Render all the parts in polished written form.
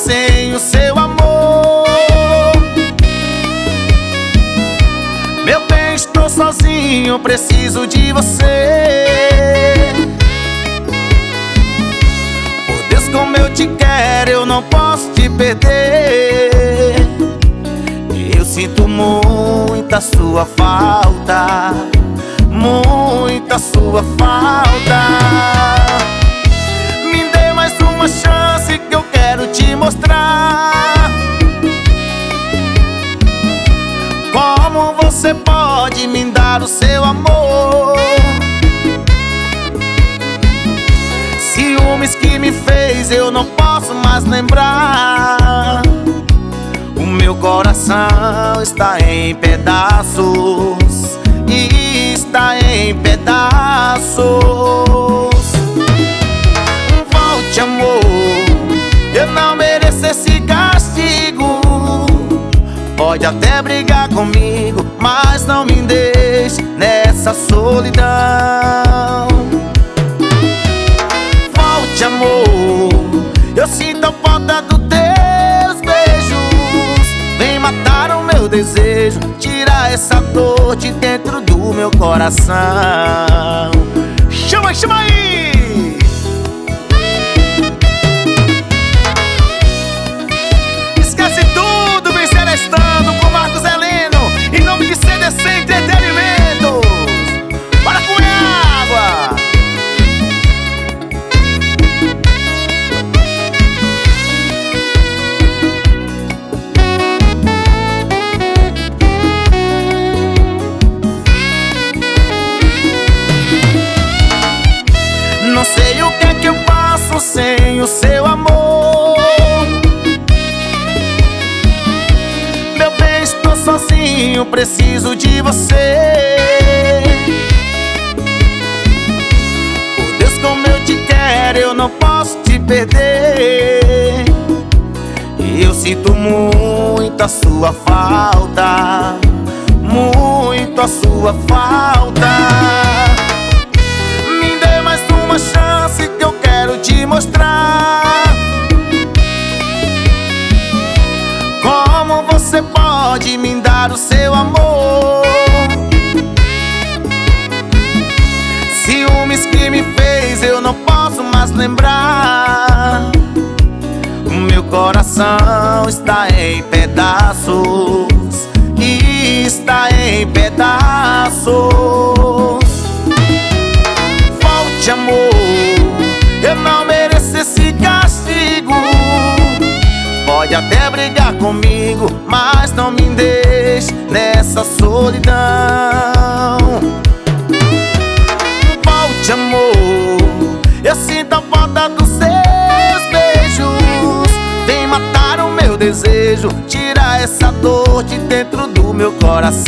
sem o seu amor. Meu bem, estou sozinho, preciso de você. Por Deus, como eu te quero, eu não posso te perder. Eu sinto muita sua falta, muita sua falta. Me dê mais uma chance que eu quero te mostrar como você pode me dar o seu amor. Ciúmes que me fez eu não posso mais lembrar. O meu coração está em pedaços, e está em pedaços. Volte, amor, eu não mereço esse castigo. Pode até brigar comigo, mas não me deixe nessa solidão. Volte, amor, eu sinto a falta dos teus beijos. Vem matar o meu desejo, tirar essa dor de dentro do meu coração. Chama, chama aí! Esquece tudo, vem Celestano com Marcos Heleno, em nome de CDC Entretenimento. Bora com água! Não sei o que é que eu faço sem o seu amor. Meu bem, estou sozinho, preciso de você. Por Deus, como eu te quero, eu não posso te perder. Eu sinto muito a sua falta, muito a sua falta. Uma chance que eu quero te mostrar como você pode me dar o seu amor. Ciúmes que me fez eu não posso mais lembrar. O meu coração está em pedaços, e está em pedaços. Amor, eu não mereço esse castigo. Pode até brigar comigo, mas não me deixe nessa solidão. Volte, amor, eu sinto a falta dos seus beijos. Vem matar o meu desejo, tirar essa dor de dentro do meu coração.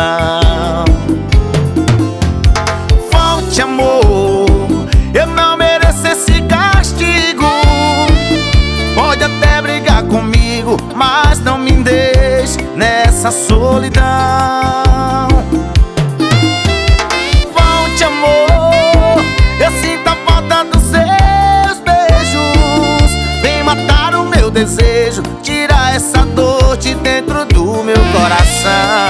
Volte, amor, eu não mereço esse castigo. Pode até brigar comigo, mas não me deixe nessa solidão. Volte, amor, eu sinto a falta dos seus beijos. Vem matar o meu desejo, tirar essa dor de dentro do meu coração.